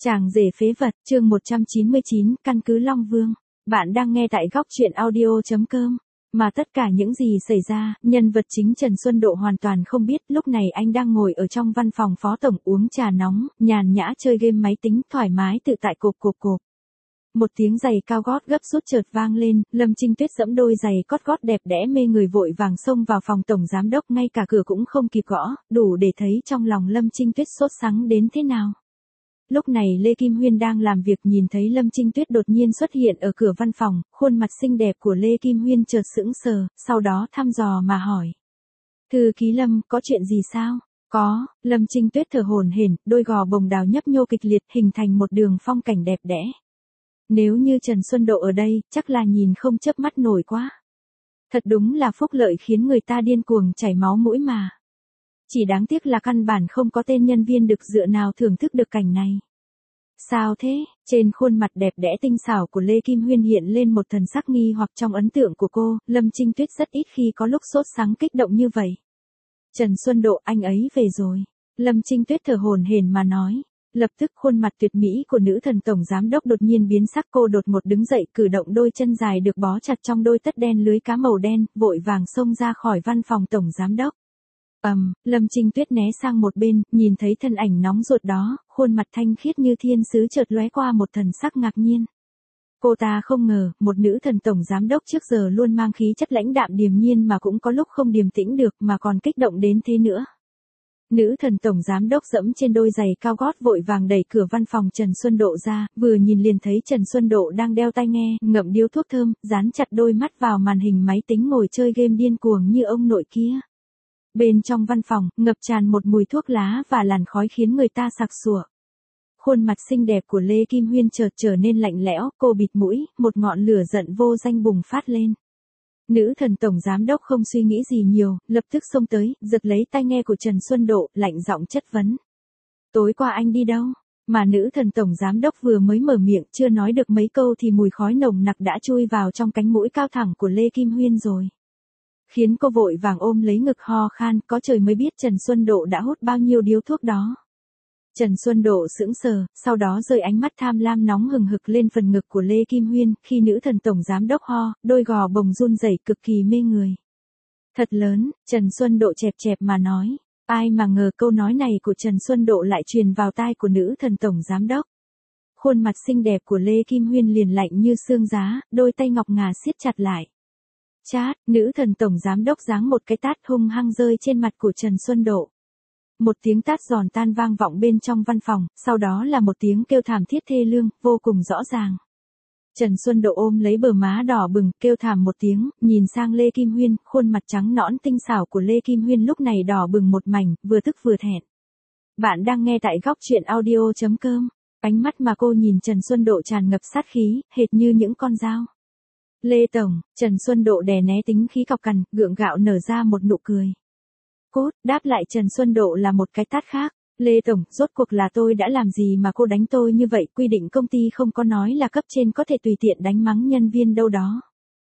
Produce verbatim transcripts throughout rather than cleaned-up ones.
Chàng rể phế vật, chương một trăm chín mươi chín, căn cứ Long Vương. Bạn đang nghe tại góc truyện audio chấm com. Mà tất cả những gì xảy ra, nhân vật chính Trần Xuân Độ hoàn toàn không biết. Lúc này anh đang ngồi ở trong văn phòng phó tổng uống trà nóng, nhàn nhã chơi game máy tính, thoải mái tự tại cộp cộp cộp. Một tiếng giày cao gót gấp rút chợt vang lên, Lâm Trinh Tuyết giẫm đôi giày cót gót đẹp đẽ mê người vội vàng xông vào phòng tổng giám đốc, ngay cả cửa cũng không kịp gõ, đủ để thấy trong lòng Lâm Trinh Tuyết sốt sắng đến thế nào. Lúc này Lê Kim Huyên đang làm việc, nhìn thấy Lâm Trinh Tuyết đột nhiên xuất hiện ở cửa văn phòng, khuôn mặt xinh đẹp của Lê Kim Huyên chợt sững sờ, sau đó thăm dò mà hỏi. Thư ký Lâm, có chuyện gì sao? Có, Lâm Trinh Tuyết thở hổn hển, đôi gò bồng đào nhấp nhô kịch liệt hình thành một đường phong cảnh đẹp đẽ. Nếu như Trần Xuân Độ ở đây, chắc là nhìn không chớp mắt nổi quá. Thật đúng là phúc lợi khiến người ta điên cuồng chảy máu mũi mà. Chỉ đáng tiếc là căn bản không có tên nhân viên được dựa nào thưởng thức được cảnh này. Sao thế? Trên khuôn mặt đẹp đẽ tinh xảo của Lê Kim Huyên hiện lên một thần sắc nghi hoặc. Trong ấn tượng của cô, Lâm Trinh Tuyết rất ít khi có lúc sốt sắng kích động như vậy. Trần Xuân Độ, anh ấy về rồi. Lâm Trinh Tuyết thở hổn hển mà nói. Lập tức khuôn mặt tuyệt mỹ của nữ thần tổng giám đốc đột nhiên biến sắc, cô đột ngột đứng dậy, cử động đôi chân dài được bó chặt trong đôi tất đen lưới cá màu đen, vội vàng xông ra khỏi văn phòng tổng giám đốc. Ầm, um, Lâm Trinh Tuyết né sang một bên, nhìn thấy thân ảnh nóng ruột đó, khuôn mặt thanh khiết như thiên sứ chợt lóe qua một thần sắc ngạc nhiên. Cô ta không ngờ, một nữ thần tổng giám đốc trước giờ luôn mang khí chất lãnh đạm điềm nhiên mà cũng có lúc không điềm tĩnh được, mà còn kích động đến thế nữa. Nữ thần tổng giám đốc dẫm trên đôi giày cao gót vội vàng đẩy cửa văn phòng Trần Xuân Độ ra, vừa nhìn liền thấy Trần Xuân Độ đang đeo tai nghe, ngậm điếu thuốc thơm, dán chặt đôi mắt vào màn hình máy tính ngồi chơi game điên cuồng như ông nội kia. Bên trong văn phòng, ngập tràn một mùi thuốc lá và làn khói khiến người ta sặc sụa. Khuôn mặt xinh đẹp của Lê Kim Huyên chợt trở nên lạnh lẽo, cô bịt mũi, một ngọn lửa giận vô danh bùng phát lên. Nữ thần tổng giám đốc không suy nghĩ gì nhiều, lập tức xông tới, giật lấy tai nghe của Trần Xuân Độ, lạnh giọng chất vấn. Tối qua anh đi đâu? Mà nữ thần tổng giám đốc vừa mới mở miệng, chưa nói được mấy câu thì mùi khói nồng nặc đã chui vào trong cánh mũi cao thẳng của Lê Kim Huyên rồi. Khiến cô vội vàng ôm lấy ngực ho khan, có trời mới biết Trần Xuân Độ đã hút bao nhiêu điếu thuốc đó. Trần Xuân Độ sững sờ, sau đó rơi ánh mắt tham lam nóng hừng hực lên phần ngực của Lê Kim Huyên, khi nữ thần tổng giám đốc ho, đôi gò bồng run rẩy cực kỳ mê người. Thật lớn, Trần Xuân Độ chẹp chẹp mà nói, ai mà ngờ câu nói này của Trần Xuân Độ lại truyền vào tai của nữ thần tổng giám đốc. Khuôn mặt xinh đẹp của Lê Kim Huyên liền lạnh như xương giá, đôi tay ngọc ngà siết chặt lại. Chát, nữ thần tổng giám đốc giáng một cái tát hung hăng rơi trên mặt của Trần Xuân Độ. Một tiếng tát giòn tan vang vọng bên trong văn phòng, sau đó là một tiếng kêu thảm thiết thê lương, vô cùng rõ ràng. Trần Xuân Độ ôm lấy bờ má đỏ bừng, kêu thảm một tiếng, nhìn sang Lê Kim Huyên, khuôn mặt trắng nõn tinh xảo của Lê Kim Huyên lúc này đỏ bừng một mảnh, vừa tức vừa thẹn. Bạn đang nghe tại góc truyện audio chấm com. Ánh mắt mà cô nhìn Trần Xuân Độ tràn ngập sát khí, hệt như những con dao. Lê Tổng, Trần Xuân Độ đè né tính khí cọc cằn, gượng gạo nở ra một nụ cười. Cốt, đáp lại Trần Xuân Độ là một cái tát khác. Lê Tổng, rốt cuộc là tôi đã làm gì mà cô đánh tôi như vậy? Quy định công ty không có nói là cấp trên có thể tùy tiện đánh mắng nhân viên đâu đó.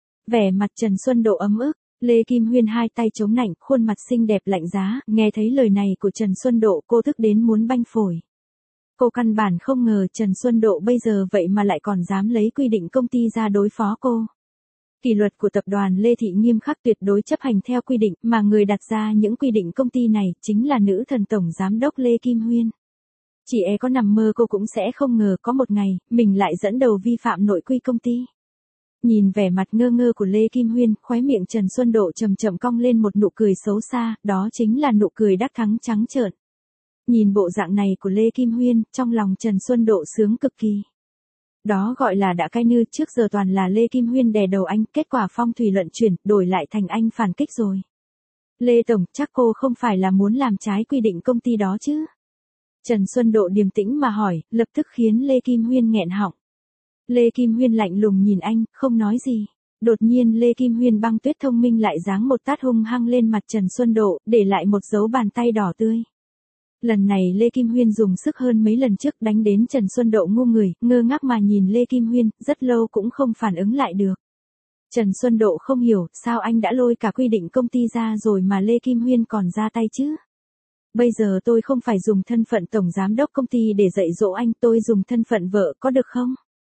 Vẻ mặt Trần Xuân Độ ấm ức, Lê Kim Huyên hai tay chống nạnh, khuôn mặt xinh đẹp lạnh giá, nghe thấy lời này của Trần Xuân Độ cô tức đến muốn banh phổi. Cô căn bản không ngờ Trần Xuân Độ bây giờ vậy mà lại còn dám lấy quy định công ty ra đối phó cô. Kỷ luật của tập đoàn Lê Thị nghiêm khắc, tuyệt đối chấp hành theo quy định, mà người đặt ra những quy định công ty này chính là nữ thần tổng giám đốc Lê Kim Huyên. Chỉ e có nằm mơ cô cũng sẽ không ngờ có một ngày, mình lại dẫn đầu vi phạm nội quy công ty. Nhìn vẻ mặt ngơ ngơ của Lê Kim Huyên, khóe miệng Trần Xuân Độ chậm chậm cong lên một nụ cười xấu xa, đó chính là nụ cười đắc thắng trắng trợn. Nhìn bộ dạng này của Lê Kim Huyên, trong lòng Trần Xuân Độ sướng cực kỳ. Đó gọi là đã cai nư, trước giờ toàn là Lê Kim Huyên đè đầu anh, kết quả phong thủy luận chuyển, đổi lại thành anh phản kích rồi. Lê Tổng, chắc cô không phải là muốn làm trái quy định công ty đó chứ? Trần Xuân Độ điềm tĩnh mà hỏi, lập tức khiến Lê Kim Huyên nghẹn họng. Lê Kim Huyên lạnh lùng nhìn anh, không nói gì. Đột nhiên Lê Kim Huyên băng tuyết thông minh lại giáng một tát hung hăng lên mặt Trần Xuân Độ, để lại một dấu bàn tay đỏ tươi. Lần này Lê Kim Huyên dùng sức hơn mấy lần trước, đánh đến Trần Xuân Độ ngu người, ngơ ngác mà nhìn Lê Kim Huyên, rất lâu cũng không phản ứng lại được. Trần Xuân Độ không hiểu, sao anh đã lôi cả quy định công ty ra rồi mà Lê Kim Huyên còn ra tay chứ? Bây giờ tôi không phải dùng thân phận tổng giám đốc công ty để dạy dỗ anh, tôi dùng thân phận vợ có được không?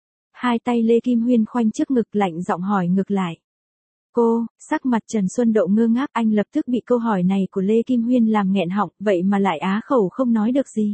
Hai tay Lê Kim Huyên khoanh trước ngực lạnh giọng hỏi ngược lại. Cô, sắc mặt Trần Xuân Độ ngơ ngác, anh lập tức bị câu hỏi này của Lê Kim Huyên làm nghẹn họng, vậy mà lại á khẩu không nói được gì.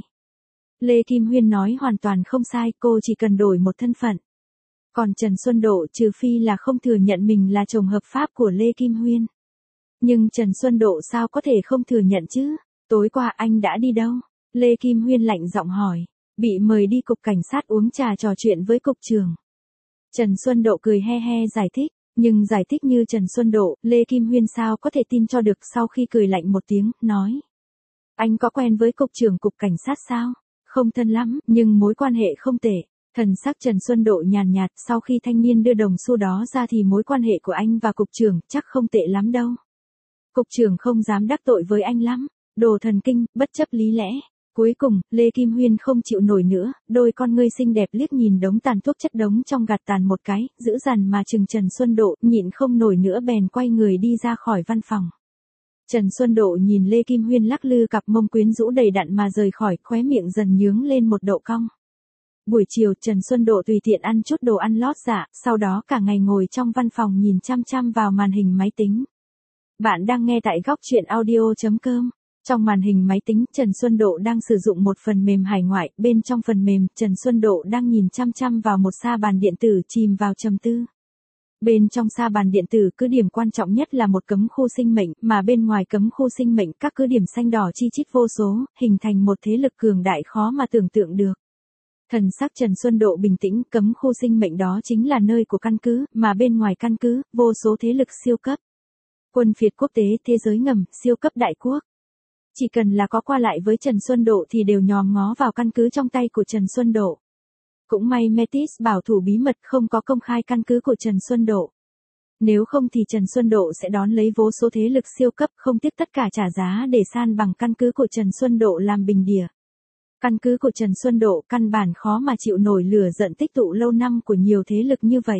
Lê Kim Huyên nói hoàn toàn không sai, cô chỉ cần đổi một thân phận. Còn Trần Xuân Độ trừ phi là không thừa nhận mình là chồng hợp pháp của Lê Kim Huyên. Nhưng Trần Xuân Độ sao có thể không thừa nhận chứ? Tối qua anh đã đi đâu? Lê Kim Huyên lạnh giọng hỏi. Bị mời đi cục cảnh sát uống trà trò chuyện với cục trưởng. Trần Xuân Độ cười he he giải thích. Nhưng giải thích như Trần Xuân Độ, Lê Kim Huyên sao có thể tin cho được, sau khi cười lạnh một tiếng, nói. Anh có quen với cục trưởng cục cảnh sát sao? Không thân lắm, nhưng mối quan hệ không tệ. Thần sắc Trần Xuân Độ nhàn nhạt, sau khi thanh niên đưa đồng xu đó ra thì mối quan hệ của anh và cục trưởng chắc không tệ lắm đâu. Cục trưởng không dám đắc tội với anh lắm. Đồ thần kinh, bất chấp lý lẽ. Cuối cùng, Lê Kim Huyên không chịu nổi nữa, đôi con ngươi xinh đẹp liếc nhìn đống tàn thuốc chất đống trong gạt tàn một cái, dữ dằn mà chừng Trần Xuân Độ, nhịn không nổi nữa bèn quay người đi ra khỏi văn phòng. Trần Xuân Độ nhìn Lê Kim Huyên lắc lư cặp mông quyến rũ đầy đặn mà rời khỏi, khóe miệng dần nhướng lên một độ cong. Buổi chiều Trần Xuân Độ tùy tiện ăn chút đồ ăn lót dạ, sau đó cả ngày ngồi trong văn phòng nhìn chăm chăm vào màn hình máy tính. Bạn đang nghe tại góc truyện audio chấm com. Trong màn hình máy tính, Trần Xuân Độ đang sử dụng một phần mềm hải ngoại, bên trong phần mềm, Trần Xuân Độ đang nhìn chăm chăm vào một sa bàn điện tử chìm vào trầm tư. Bên trong sa bàn điện tử, cứ điểm quan trọng nhất là một cấm khu sinh mệnh, mà bên ngoài cấm khu sinh mệnh các cứ điểm xanh đỏ chi chít vô số, hình thành một thế lực cường đại khó mà tưởng tượng được. Thần sắc Trần Xuân Độ bình tĩnh, cấm khu sinh mệnh đó chính là nơi của căn cứ, mà bên ngoài căn cứ, vô số thế lực siêu cấp. Quân phiệt quốc tế, thế giới ngầm, siêu cấp đại quốc. Chỉ cần là có qua lại với Trần Xuân Độ thì đều nhòm ngó vào căn cứ trong tay của Trần Xuân Độ. Cũng may Metis bảo thủ bí mật không có công khai căn cứ của Trần Xuân Độ. Nếu không thì Trần Xuân Độ sẽ đón lấy vô số thế lực siêu cấp không tiếc tất cả trả giá để san bằng căn cứ của Trần Xuân Độ làm bình địa. Căn cứ của Trần Xuân Độ căn bản khó mà chịu nổi lửa giận tích tụ lâu năm của nhiều thế lực như vậy.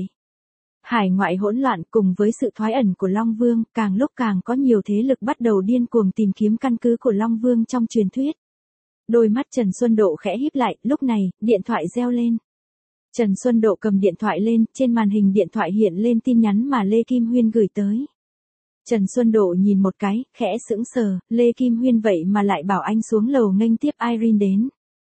Hải ngoại hỗn loạn cùng với sự thoái ẩn của Long Vương, càng lúc càng có nhiều thế lực bắt đầu điên cuồng tìm kiếm căn cứ của Long Vương trong truyền thuyết. Đôi mắt Trần Xuân Độ khẽ híp lại, lúc này, điện thoại reo lên. Trần Xuân Độ cầm điện thoại lên, trên màn hình điện thoại hiện lên tin nhắn mà Lê Kim Huyên gửi tới. Trần Xuân Độ nhìn một cái, khẽ sững sờ, Lê Kim Huyên vậy mà lại bảo anh xuống lầu nghênh tiếp Irene đến.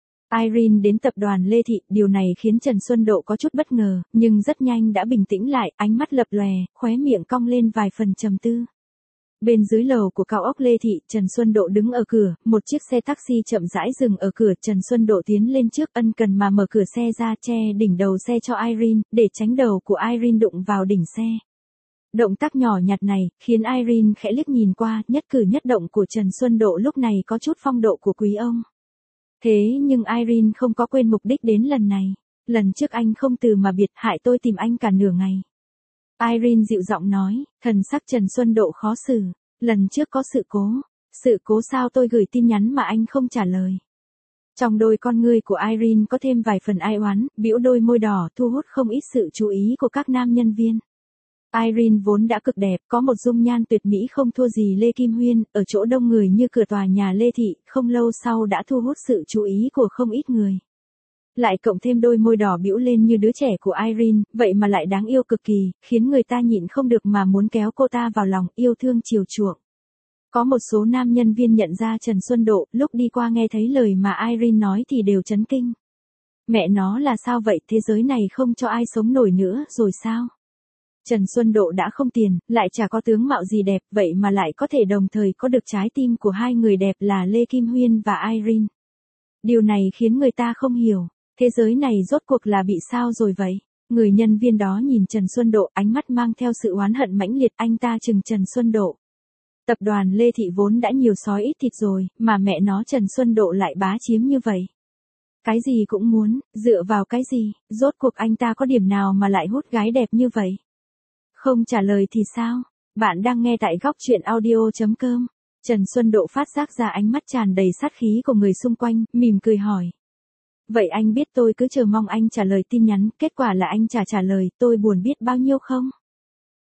Irene đến tập đoàn Lê Thị, điều này khiến Trần Xuân Độ có chút bất ngờ, nhưng rất nhanh đã bình tĩnh lại, ánh mắt lập lòe, khóe miệng cong lên vài phần trầm tư. Bên dưới lầu của cao ốc Lê Thị, Trần Xuân Độ đứng ở cửa, một chiếc xe taxi chậm rãi dừng ở cửa, Trần Xuân Độ tiến lên trước ân cần mà mở cửa xe ra che đỉnh đầu xe cho Irene, để tránh đầu của Irene đụng vào đỉnh xe. Động tác nhỏ nhặt này, khiến Irene khẽ liếc nhìn qua, nhất cử nhất động của Trần Xuân Độ lúc này có chút phong độ của quý ông. Thế nhưng Irene không có quên mục đích đến lần này. Lần trước anh không từ mà biệt, hại tôi tìm anh cả nửa ngày. Irene dịu giọng nói, thần sắc Trần Xuân Độ khó xử. Lần trước có sự cố. Sự cố sao? Tôi gửi tin nhắn mà anh không trả lời. Trong đôi con ngươi của Irene có thêm vài phần ai oán, bĩu đôi môi đỏ thu hút không ít sự chú ý của các nam nhân viên. Irene vốn đã cực đẹp, có một dung nhan tuyệt mỹ không thua gì Lê Kim Huyên, ở chỗ đông người như cửa tòa nhà Lê Thị, không lâu sau đã thu hút sự chú ý của không ít người. Lại cộng thêm đôi môi đỏ bĩu lên như đứa trẻ của Irene, vậy mà lại đáng yêu cực kỳ, khiến người ta nhịn không được mà muốn kéo cô ta vào lòng, yêu thương chiều chuộng. Có một số nam nhân viên nhận ra Trần Xuân Độ, lúc đi qua nghe thấy lời mà Irene nói thì đều chấn kinh. Mẹ nó là sao vậy, thế giới này không cho ai sống nổi nữa rồi sao? Trần Xuân Độ đã không tiền, lại chả có tướng mạo gì đẹp, vậy mà lại có thể đồng thời có được trái tim của hai người đẹp là Lê Kim Huyên và Irene. Điều này khiến người ta không hiểu, thế giới này rốt cuộc là bị sao rồi vậy? Người nhân viên đó nhìn Trần Xuân Độ, ánh mắt mang theo sự oán hận mãnh liệt, anh ta chừng Trần Xuân Độ. Tập đoàn Lê Thị vốn đã nhiều sói ít thịt rồi, mà mẹ nó Trần Xuân Độ lại bá chiếm như vậy. Cái gì cũng muốn, dựa vào cái gì, rốt cuộc anh ta có điểm nào mà lại hút gái đẹp như vậy? Không trả lời thì sao? Bạn đang nghe tại góc truyện audio chấm com. Trần Xuân Độ phát giác ra ánh mắt tràn đầy sát khí của người xung quanh, mỉm cười hỏi. Vậy anh biết tôi cứ chờ mong anh trả lời tin nhắn, kết quả là anh chả trả lời, tôi buồn biết bao nhiêu không?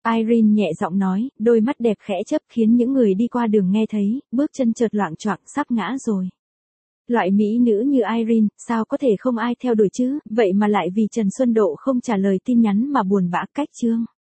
Irene nhẹ giọng nói, đôi mắt đẹp khẽ chớp khiến những người đi qua đường nghe thấy, bước chân chợt loạng choạng sắp ngã rồi. Loại mỹ nữ như Irene, sao có thể không ai theo đuổi chứ, vậy mà lại vì Trần Xuân Độ không trả lời tin nhắn mà buồn bã cách chương.